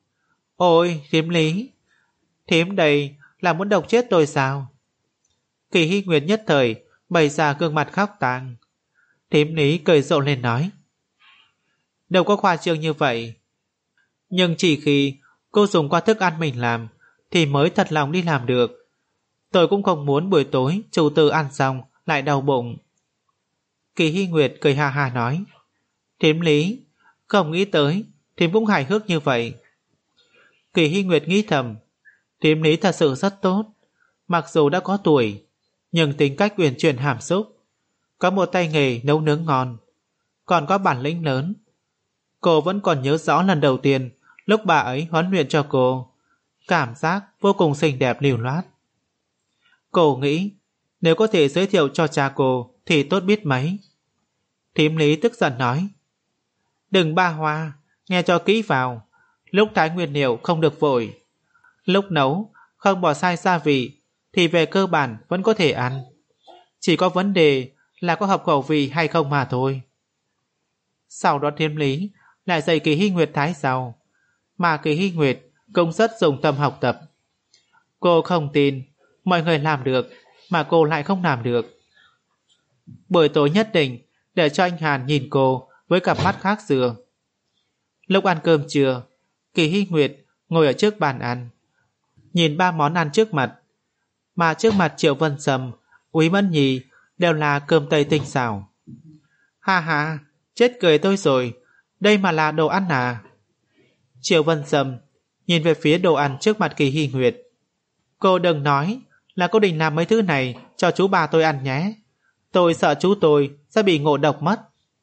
Ôi Thiếm Lý, Thiếm đây là muốn độc chết tôi sao? Kỳ Hy Nguyệt nhất thời bày ra gương mặt khóc tang. Thiếm Lý cười rộ lên nói, đâu có khoa trương như vậy. Nhưng chỉ khi cô dùng qua thức ăn mình làm thì mới thật lòng đi làm được. Tôi cũng không muốn buổi tối chủ tử ăn xong lại đau bụng. Kỳ Hy Nguyệt cười ha ha nói, Thiếm Lý, không nghĩ tới Thiếm cũng hài hước như vậy. Kỳ Hy Nguyệt nghĩ thầm, Thiếm Lý thật sự rất tốt. Mặc dù đã có tuổi, nhưng tính cách uyển chuyển hàm xúc, có một tay nghề nấu nướng ngon, còn có bản lĩnh lớn. Cô vẫn còn nhớ rõ lần đầu tiên lúc bà ấy huấn luyện cho cô, cảm giác vô cùng xinh đẹp lưu loát. Cô nghĩ nếu có thể giới thiệu cho cha cô thì tốt biết mấy. Thiếm Lý tức giận nói, đừng ba hoa, nghe cho kỹ vào. Lúc thái nguyên liệu không được vội, lúc nấu không bỏ sai gia vị thì về cơ bản vẫn có thể ăn. Chỉ có vấn đề là có hợp khẩu vị hay không mà thôi. Sau đó Thiếm Lý lại dạy Kỳ Hy Nguyệt thái rau, mà Kỳ Hy Nguyệt cũng rất dùng tâm học tập. Cô không tin mọi người làm được mà cô lại không làm được. Buổi tối nhất định để cho anh Hàn nhìn cô với cặp mắt khác xưa. Lúc ăn cơm trưa, Kỳ Hy Nguyệt ngồi ở trước bàn ăn, nhìn ba món ăn trước mặt, mà trước mặt Triệu Vân Sâm, Úy Mẫn Nhi đều là cơm tây tinh xào. Ha ha, chết cười tôi rồi, đây mà là đồ ăn à? Triệu Vân Sâm nhìn về phía đồ ăn trước mặt Kỳ Hy Nguyệt. Cô đừng nói là cô định làm mấy thứ này cho chú bà tôi ăn nhé. Tôi sợ chú tôi sẽ bị ngộ độc mất.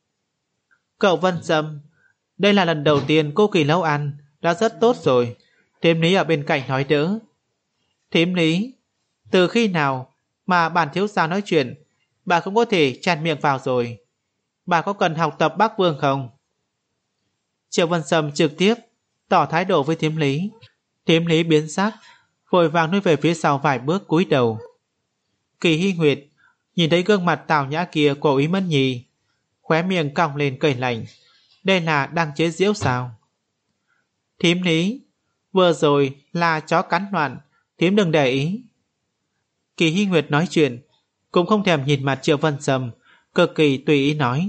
Cậu Vân Sâm, đây là lần đầu tiên cô Kỳ nấu ăn, đã rất tốt rồi. Thiếm Lý ở bên cạnh nói đỡ. Thiếm Lý, từ khi nào mà bản thiếu gia nói chuyện bà cũng có thể chen miệng vào rồi. Bà có cần học tập bác Vương không? Triệu Vân Sâm trực tiếp tỏ thái độ với Thiếm Lý. Thiếm Lý biến sắc, vội vàng lui về phía sau vài bước cúi đầu. Kỳ Hy Nguyệt nhìn thấy gương mặt tào nhã kia của Úy Mẫn Nhi, khóe miệng cong lên cười lạnh. Đây là đang chế giễu sao? Thiếm Lý, vừa rồi là chó cắn loạn, Thiếm đừng để ý. Kỳ Hy Nguyệt nói chuyện cũng không thèm nhìn mặt Triệu Vân Sâm, cực kỳ tùy ý nói.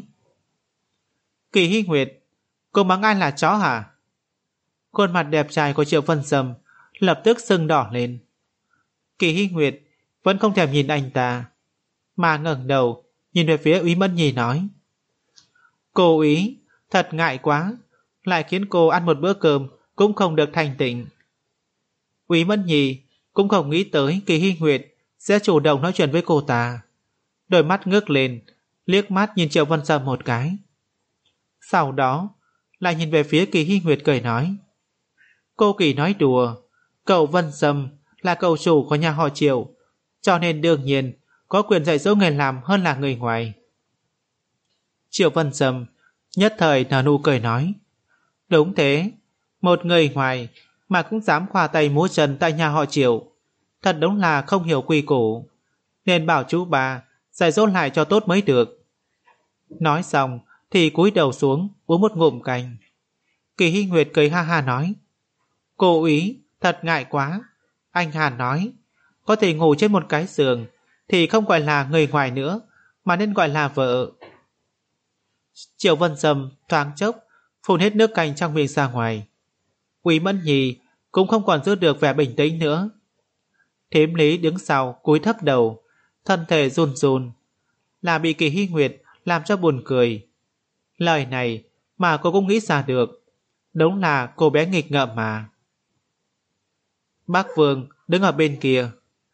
Kỳ Hy Nguyệt, cô mắng ai là chó hả? Khuôn mặt đẹp trai của Triệu Vân Sâm lập tức sưng đỏ lên. Kỳ Hy Nguyệt vẫn không thèm nhìn anh ta, mà ngẩng đầu nhìn về phía Úy Mẫn Nhi nói, cô Úy, thật ngại quá, lại khiến cô ăn một bữa cơm cũng không được thành tịnh. Úy Mẫn Nhi cũng không nghĩ tới Kỳ Hy Nguyệt sẽ chủ động nói chuyện với cô ta, đôi mắt ngước lên, liếc mắt nhìn Triệu Vân Sâm một cái. Sau đó lại nhìn về phía Kỳ Hy Nguyệt cười nói, cô Kỳ nói đùa, cậu Vân Sâm là cậu chủ của nhà họ Triệu, cho nên đương nhiên có quyền dạy dỗ người làm hơn là người ngoài. Triệu Vân Sâm nhất thời nở nụ cười nói, đúng thế, một người ngoài mà cũng dám khoa tay múa chân tại nhà họ Triệu, thật đúng là không hiểu quy củ, nên bảo chú bà dạy dỗ lại cho tốt mới được. Nói xong thì cúi đầu xuống uống một ngụm canh. Kỳ Hy Nguyệt cười ha ha nói, cô Úy thật ngại quá. Anh Hàn nói có thể ngủ trên một cái giường thì không gọi là người ngoài nữa, mà nên gọi là vợ. Triệu Vân Sâm thoáng chốc phun hết nước canh trong miệng ra ngoài. Úy Mẫn Nhi cũng không còn giữ được vẻ bình tĩnh nữa. Thiếm Lý đứng sau cúi thấp đầu, thân thể run run, là bị Kỳ Hy Nguyệt làm cho buồn cười. Lời này mà cô cũng nghĩ ra được, đúng là cô bé nghịch ngợm mà. Bác Vương đứng ở bên kia.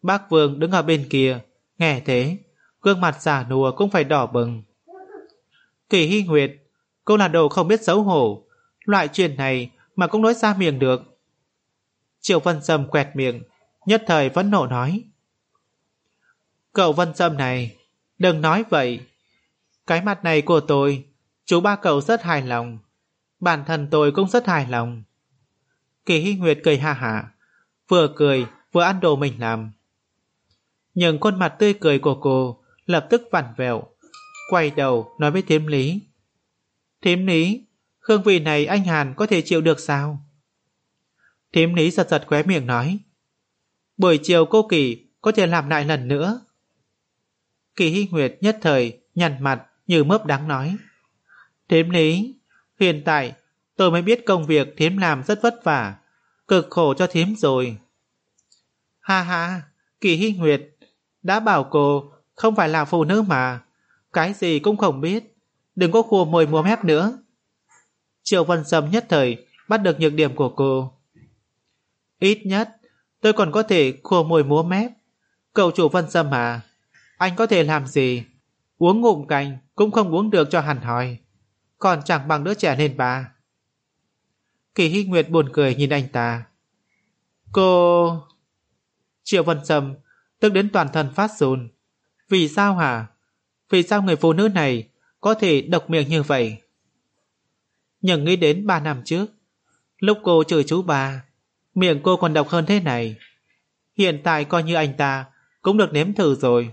Bác Vương đứng ở bên kia, nghe thế, gương mặt già nua cũng phải đỏ bừng. Kỳ Hy Nguyệt, cô là đồ không biết xấu hổ, loại chuyện này mà cũng nói ra miệng được. Triệu Vân Sâm quẹt miệng, nhất thời vẫn nộ nói. Cậu Vân Sâm này, đừng nói vậy. Cái mặt này của tôi, chú ba cậu rất hài lòng. Bản thân tôi cũng rất hài lòng. Kỳ Hy Nguyệt cười ha hả, vừa cười vừa ăn đồ mình làm. Nhưng khuôn mặt tươi cười của cô lập tức vặn vẹo, quay đầu nói với Thiếm Lý. Thiếm Lý, hương vị này anh Hàn có thể chịu được sao? Thiếm Lý giật giật khóe miệng nói. Buổi chiều cô Kỳ có thể làm lại lần nữa. Kỳ Hy Nguyệt nhất thời nhăn mặt như mớp đắng nói. Thiếm Lý, hiện tại tôi mới biết công việc Thiếm làm rất vất vả, cực khổ cho Thiếm rồi. Ha ha, Kỳ Hy Nguyệt, đã bảo cô không phải là phụ nữ mà, cái gì cũng không biết, đừng có khua môi múa mép nữa. Triệu Vân Sâm nhất thời bắt được nhược điểm của cô. Ít nhất tôi còn có thể khua môi múa mép. Cậu chủ Vân Sâm à, anh có thể làm gì? Uống ngụm canh cũng không uống được cho hẳn hoi, còn chẳng bằng đứa trẻ lên ba. Kỳ Hy Nguyệt buồn cười nhìn anh ta. Cô... Triệu Vân Sâm tức đến toàn thân phát run. Vì sao hả? Vì sao người phụ nữ này có thể độc miệng như vậy? Nhưng nghĩ đến ba năm trước, lúc cô chửi chú ba, miệng cô còn độc hơn thế này. Hiện tại coi như anh ta cũng được nếm thử rồi.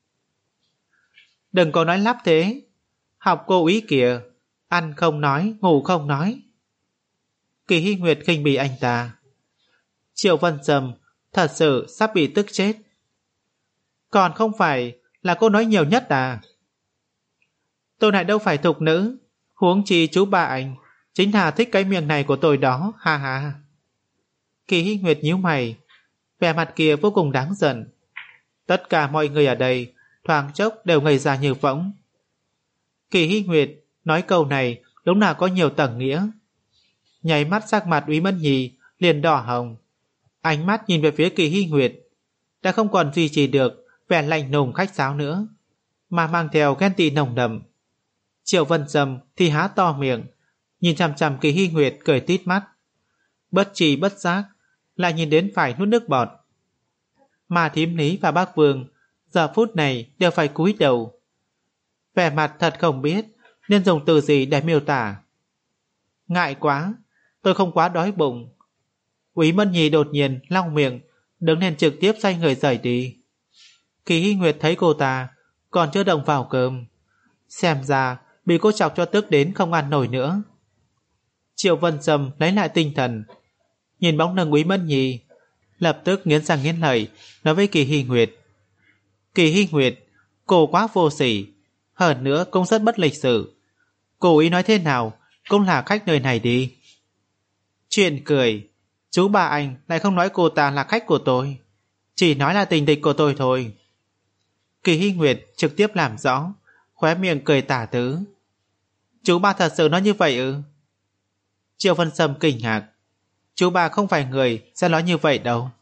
Đừng có nói lắp thế. Học cô ý kìa, ăn không nói, ngủ không nói. Kỳ Hy Nguyệt khinh bỉ anh ta. Triệu Vân Sâm thật sự sắp bị tức chết. Còn không phải là cô nói nhiều nhất à? Tôi này đâu phải thục nữ, huống chi chú ba anh chính là thích cái miệng này của tôi đó, ha ha. Kỳ Hy Nguyệt nhíu mày, vẻ mặt kia vô cùng đáng giận. Tất cả mọi người ở đây thoáng chốc đều ngây ra như phỗng. Kỳ Hy Nguyệt nói câu này đúng là có nhiều tầng nghĩa. Nháy mắt sắc mặt Úy Mẫn Nhi liền đỏ hồng, ánh mắt nhìn về phía Kỳ Hy Nguyệt đã không còn duy trì được vẻ lạnh lùng khách sáo nữa, mà mang theo ghen tị nồng đậm. Triệu Vân Sâm thì há to miệng, nhìn chằm chằm Kỳ Hy Nguyệt cười tít mắt, bất tri bất giác lại nhìn đến phải nuốt nước bọt. Mà Thím Lý và Bác Vương giờ phút này đều phải cúi đầu, vẻ mặt thật không biết nên dùng từ gì để miêu tả. Ngại quá, tôi không quá đói bụng. Úy Mẫn Nhi đột nhiên lau miệng, đứng lên trực tiếp xoay người rời đi. Kỳ Hy Nguyệt thấy cô ta còn chưa động vào cơm, xem ra bị cô chọc cho tức đến không ăn nổi nữa. Triệu Vân Sâm lấy lại tinh thần, nhìn bóng lưng Úy Mẫn Nhi, lập tức nghiến răng nghiến lợi nói với Kỳ Hy Nguyệt. Kỳ Hy Nguyệt, cô quá vô sỉ, hơn nữa cũng rất bất lịch sự. Cô ý nói thế nào cũng là khách nơi này đi. Chuyện cười, chú ba anh lại không nói cô ta là khách của tôi, chỉ nói là tình địch của tôi thôi. Kỳ Hy Nguyệt trực tiếp làm rõ, khóe miệng cười tả tứ. Chú ba thật sự nói như vậy ư? Triệu Vân Sâm kinh ngạc. Chú ba không phải người sẽ nói như vậy đâu.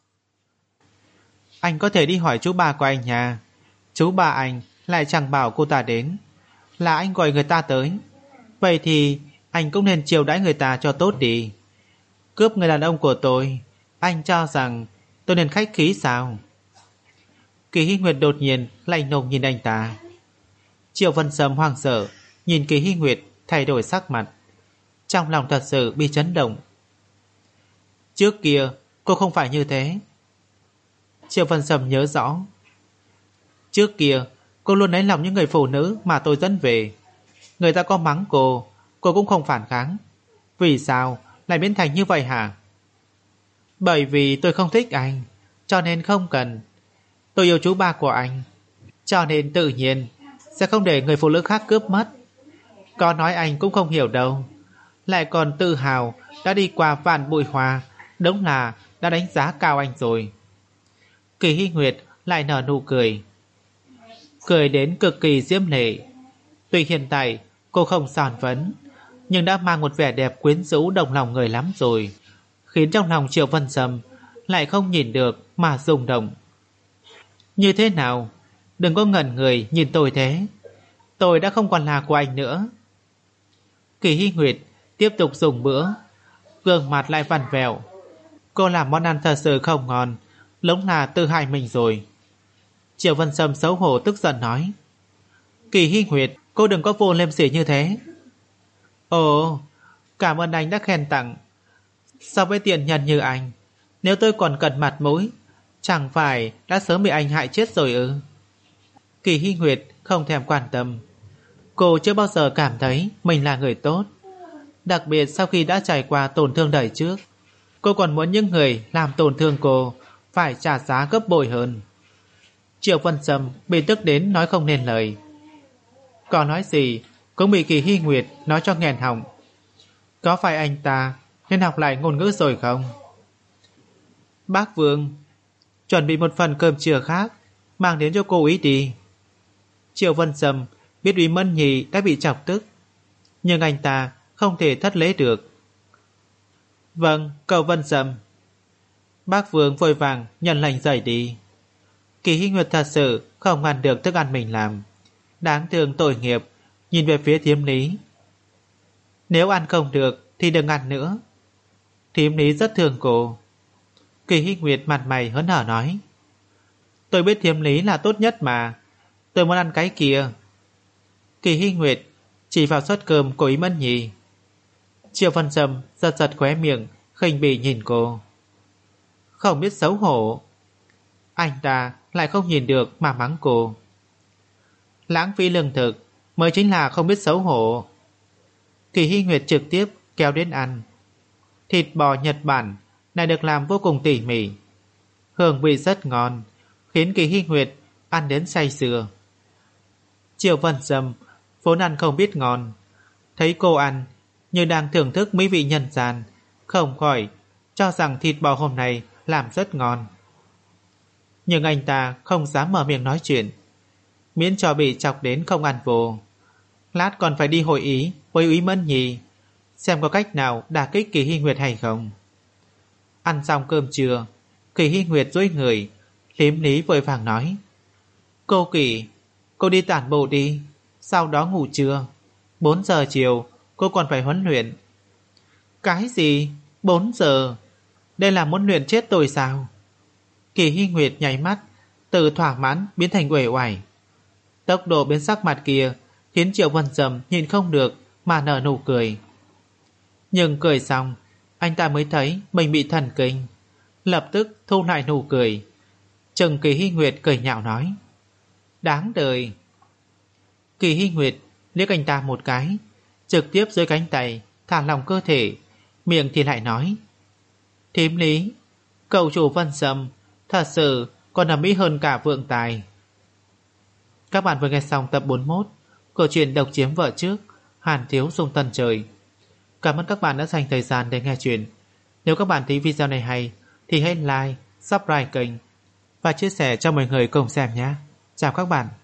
Anh có thể đi hỏi chú ba của anh nha. Chú ba anh lại chẳng bảo cô ta đến, là anh gọi người ta tới. Vậy thì anh cũng nên chiều đãi người ta cho tốt đi. Cướp người đàn ông của tôi, anh cho rằng tôi nên khách khí sao? Kỳ Hy Nguyệt đột nhiên lạnh lùng nhìn anh ta. Triệu Vân Sâm hoảng sợ nhìn Kỳ Hy Nguyệt thay đổi sắc mặt, trong lòng thật sự bị chấn động. Trước kia cô không phải như thế. Triệu Vân Sâm nhớ rõ, trước kia cô luôn lấy lòng những người phụ nữ mà tôi dẫn về. Người ta có mắng cô, cô cũng không phản kháng. Vì sao lại biến thành như vậy hả? Bởi vì tôi không thích anh, cho nên không cần. Tôi yêu chú ba của anh, cho nên tự nhiên sẽ không để người phụ nữ khác cướp mất. Có nói anh cũng không hiểu đâu, lại còn tự hào đã đi qua vạn bụi hoa, đúng là đã đánh giá cao anh rồi. Kỳ Hy Nguyệt lại nở nụ cười, cười đến cực kỳ diễm lệ. Tuy hiện tại cô không son phấn, nhưng đã mang một vẻ đẹp quyến rũ động lòng người lắm rồi, khiến trong lòng Triệu Vân Sâm lại không nhìn được mà rung động. Như thế nào? Đừng có ngẩn người nhìn tôi thế. Tôi đã không còn là của anh nữa. Kỳ Hy Nguyệt tiếp tục dùng bữa, gương mặt lại vằn vẹo. Cô làm món ăn thật sự không ngon, đúng là tự hại mình rồi. Triệu Vân Sâm xấu hổ tức giận nói: Kỳ Hy Nguyệt, cô đừng có vô liêm sỉ như thế. Ồ, cảm ơn anh đã khen tặng. So với tiện nhân như anh, nếu tôi còn cần mặt mũi, chẳng phải đã sớm bị anh hại chết rồi ư? Kỳ Hy Nguyệt không thèm quan tâm. Cô chưa bao giờ cảm thấy mình là người tốt. Đặc biệt sau khi đã trải qua tổn thương đời trước, cô còn muốn những người làm tổn thương cô phải trả giá gấp bội hơn. Triệu Vân Sâm bị tức đến nói không nên lời. Có nói gì cũng bị Kỳ Hy Nguyệt nói cho nghẹn họng. Có phải anh ta nên học lại ngôn ngữ rồi không? Bác Vương, chuẩn bị một phần cơm trưa khác, mang đến cho cô ý đi. Triệu Vân Sâm biết Úy Mẫn Nhi đã bị chọc tức, nhưng anh ta không thể thất lễ được. Vâng, cậu Vân Sâm. Bác Vương vội vàng nhận lệnh rời đi. Kỳ Hy Nguyệt thật sự không ăn được thức ăn mình làm, đáng thương tội nghiệp, nhìn về phía Thiếm Lý. Nếu ăn không được thì đừng ăn nữa. Thiếm Lý rất thương cô. Kỳ Hy Nguyệt mặt mày hớn hở nói: Tôi biết Thiếm Lý là tốt nhất mà, tôi muốn ăn cái kia. Kỳ Hy Nguyệt chỉ vào suất cơm của Ý Mẫn Nhi. Triệu Vân Sâm giật giật khóe miệng, khinh bỉ nhìn cô. Không biết xấu hổ. Anh ta lại không nhìn được mà mắng cô. Lãng phí lương thực mới chính là không biết xấu hổ. Kỳ Hy Nguyệt trực tiếp kéo đến ăn. Thịt bò Nhật Bản này được làm vô cùng tỉ mỉ, hương vị rất ngon, khiến Kỳ Hy Nguyệt ăn đến say sưa. Triệu Vân Sâm vốn ăn không biết ngon, thấy cô ăn như đang thưởng thức mỹ vị nhân gian, không khỏi cho rằng thịt bò hôm nay làm rất ngon. Nhưng anh ta không dám mở miệng nói chuyện, miễn cho bị chọc đến không ăn vô. Lát còn phải đi hội ý với Úy Mẫn Nhi, xem có cách nào đả kích Kỳ Hy Nguyệt hay không. Ăn xong cơm trưa, Kỳ Hy Nguyệt duỗi người, Thiếm Lý vội vàng nói: Cô Kỳ, cô đi tản bộ đi, sau đó ngủ trưa. Bốn giờ chiều cô còn phải huấn luyện. Cái gì? Bốn giờ? Đây là muốn luyện chết tôi sao? Kỳ Hy Nguyệt nháy mắt, từ thỏa mãn biến thành uể oải. Tốc độ biến sắc mặt kia khiến Triệu Vân Sâm nhìn không được mà nở nụ cười. Nhưng cười xong, anh ta mới thấy mình bị thần kinh, lập tức thu lại nụ cười. Trừng Kỳ Hy Nguyệt cười nhạo nói: Đáng đời. Kỳ Hy Nguyệt liếc anh ta một cái, trực tiếp dưới cánh tay thả lỏng cơ thể, miệng thì lại nói: Thím Lý, cậu chủ Vân Sâm thật sự còn ầm ĩ hơn cả vượng tài. Các bạn vừa nghe xong tập bốn mươi mốt của truyện Độc Chiếm Vợ Trước, Hàn Thiếu Dung Tân Trời. Cảm ơn các bạn đã dành thời gian để nghe chuyện. Nếu các bạn thấy video này hay thì hãy like, subscribe kênh và chia sẻ cho mọi người cùng xem nhé. Chào các bạn.